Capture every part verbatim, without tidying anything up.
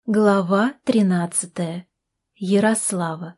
Глава тринадцатая. Ярослава.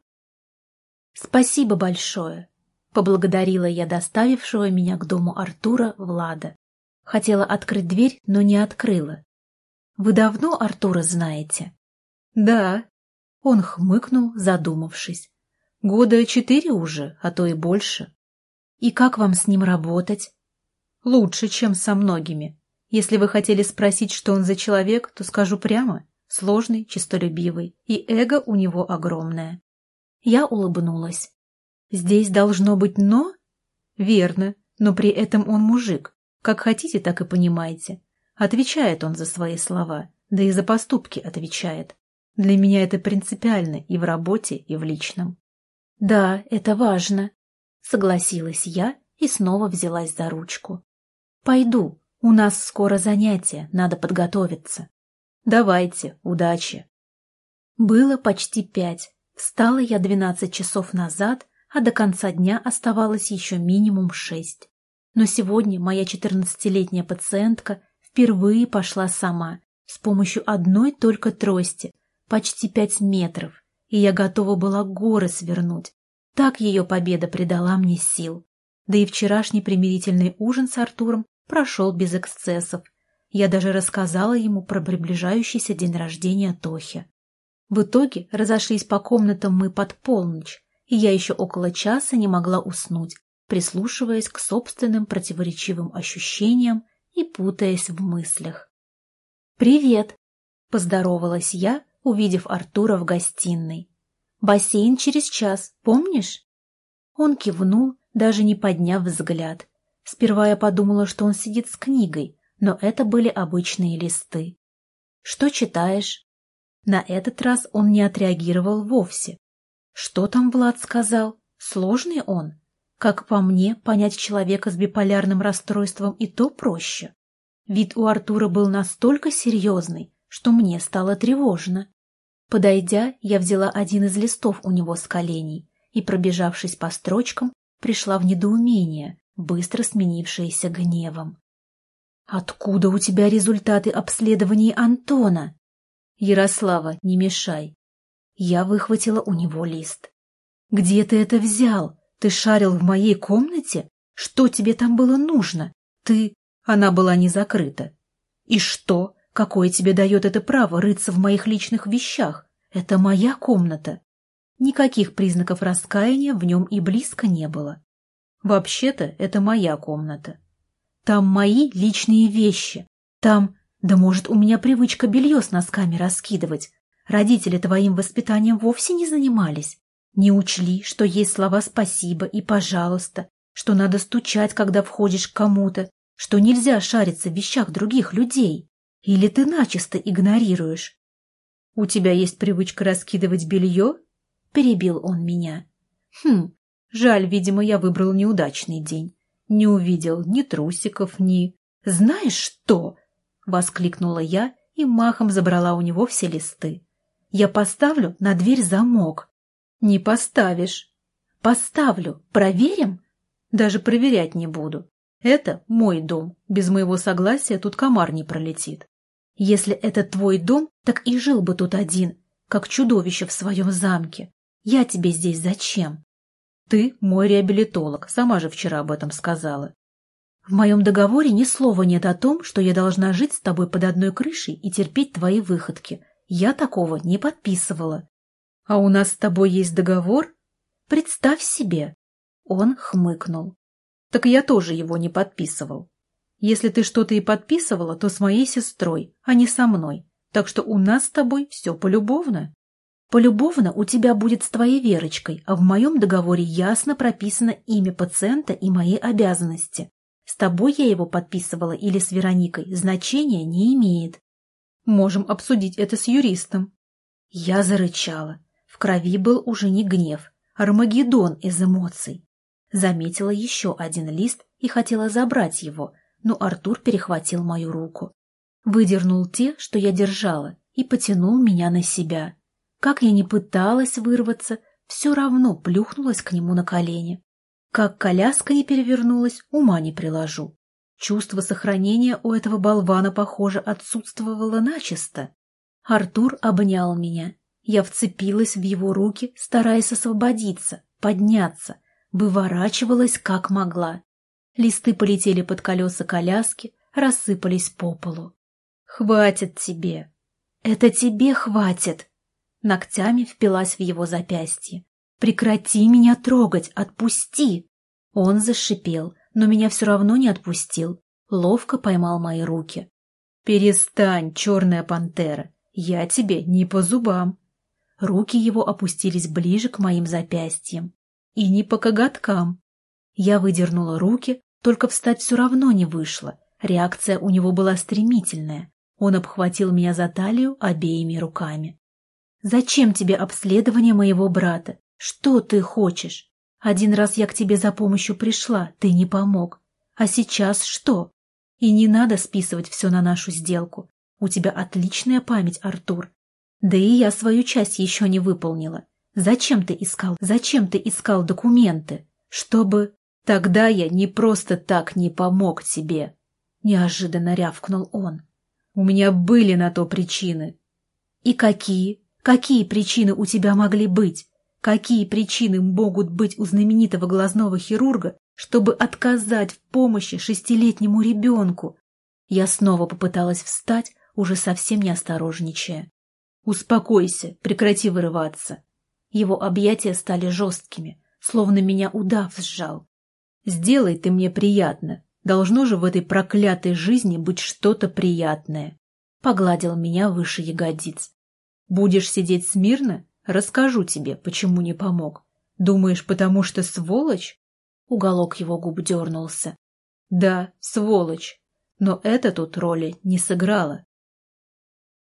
«Спасибо большое», — поблагодарила я доставившего меня к дому Артура Влада. Хотела открыть дверь, но не открыла. «Вы давно Артура знаете?» «Да», — он хмыкнул, задумавшись. «Года четыре уже, а то и больше». «И как вам с ним работать?» «Лучше, чем со многими. Если вы хотели спросить, что он за человек, то скажу прямо. Сложный, честолюбивый, и эго у него огромное». Я улыбнулась. «Здесь должно быть «но»?» «Верно, но при этом он мужик. Как хотите, так и понимайте. Отвечает он за свои слова, да и за поступки отвечает. Для меня это принципиально и в работе, и в личном». «Да, это важно», — согласилась я и снова взялась за ручку. «Пойду, у нас скоро занятия, надо подготовиться». «Давайте, удачи». Было почти пять. Встала я двенадцать часов назад, а до конца дня оставалось еще минимум шесть. Но сегодня моя четырнадцатилетняя пациентка впервые пошла сама, с помощью одной только трости, почти пять метров, и я готова была горы свернуть. Так ее победа придала мне сил. Да и вчерашний примирительный ужин с Артуром прошел без эксцессов. Я даже рассказала ему про приближающийся день рождения Тохи. В итоге разошлись по комнатам мы под полночь, и я еще около часа не могла уснуть, прислушиваясь к собственным противоречивым ощущениям и путаясь в мыслях. «Привет!» — поздоровалась я, увидев Артура в гостиной. «Бассейн через час, помнишь?» Он кивнул, даже не подняв взгляд. Сперва я подумала, что он сидит с книгой, но это были обычные листы. «Что читаешь?» На этот раз он не отреагировал вовсе. Что там Влад сказал? Сложный он? Как по мне, понять человека с биполярным расстройством и то проще. Вид у Артура был настолько серьезный, что мне стало тревожно. Подойдя, я взяла один из листов у него с коленей и, пробежавшись по строчкам, пришла в недоумение, быстро сменившееся гневом. «Откуда у тебя результаты обследований Антона?» «Ярослава, не мешай». Я выхватила у него лист. «Где ты это взял? Ты шарил в моей комнате? Что тебе там было нужно? Ты...» Она была не закрыта. «И что? Какое тебе дает это право рыться в моих личных вещах? Это моя комната». Никаких признаков раскаяния в нем и близко не было. «Вообще-то это моя комната. Там мои личные вещи. Там... Да может, у меня привычка белье с носками раскидывать. Родители твоим воспитанием вовсе не занимались. Не учли, что есть слова «спасибо» и «пожалуйста», что надо стучать, когда входишь к кому-то, что нельзя шариться в вещах других людей. Или ты начисто игнорируешь?» «У тебя есть привычка раскидывать белье?» — перебил он меня. «Хм, жаль, видимо, я выбрал неудачный день. Не увидел ни трусиков, ни... Знаешь что?» — воскликнула я и махом забрала у него все листы. «Я поставлю на дверь замок». «Не поставишь». «Поставлю. Проверим?» «Даже проверять не буду. Это мой дом. Без моего согласия тут комар не пролетит». «Если это твой дом, так и жил бы тут один, как чудовище в своем замке. Я тебе здесь зачем?» «Ты мой реабилитолог, сама же вчера об этом сказала». «В моем договоре ни слова нет о том, что я должна жить с тобой под одной крышей и терпеть твои выходки. Я такого не подписывала». «А у нас с тобой есть договор?» «Представь себе». Он хмыкнул. «Так я тоже его не подписывал. Если ты что-то и подписывала, то с моей сестрой, а не со мной. Так что у нас с тобой все полюбовно». «Полюбовно у тебя будет с твоей Верочкой, а в моем договоре ясно прописано имя пациента и мои обязанности. С тобой я его подписывала или с Вероникой, значения не имеет. Можем обсудить это с юристом». Я зарычала. В крови был уже не гнев, а Армагеддон из эмоций. Заметила еще один лист и хотела забрать его, но Артур перехватил мою руку. Выдернул те, что я держала, и потянул меня на себя. Как я ни пыталась вырваться, все равно плюхнулась к нему на колени. Как коляска не перевернулась, ума не приложу. Чувство сохранения у этого болвана, похоже, отсутствовало начисто. Артур обнял меня. Я вцепилась в его руки, стараясь освободиться, подняться, выворачивалась как могла. Листы полетели под колеса коляски, рассыпались по полу. «Хватит тебе!» «Это тебе хватит!» Ногтями впилась в его запястье. «Прекрати меня трогать! Отпусти!» Он зашипел, но меня все равно не отпустил. Ловко поймал мои руки. «Перестань, черная пантера! Я тебе не по зубам!» Руки его опустились ближе к моим запястьям. И не по коготкам. Я выдернула руки, только встать все равно не вышло. Реакция у него была стремительная. Он обхватил меня за талию обеими руками. «Зачем тебе обследование моего брата? Что ты хочешь? Один раз я к тебе за помощью пришла, ты не помог. А сейчас что? И не надо списывать все на нашу сделку. У тебя отличная память, Артур. Да и я свою часть еще не выполнила. Зачем ты искал? Зачем ты искал документы? Чтобы... Тогда я не просто так не помог тебе!» Неожиданно рявкнул он. «У меня были на то причины». «И какие? Какие причины у тебя могли быть? Какие причины могут быть у знаменитого глазного хирурга, чтобы отказать в помощи шестилетнему ребенку?» Я снова попыталась встать, уже совсем не осторожничая. «Успокойся, прекрати вырываться». Его объятия стали жесткими, словно меня удав сжал. «Сделай ты мне приятно. Должно же в этой проклятой жизни быть что-то приятное». Погладил меня выше ягодиц. «Будешь сидеть смирно? Расскажу тебе, почему не помог. Думаешь, потому что сволочь?» Уголок его губ дернулся. «Да, сволочь. Но это тут роли не сыграло.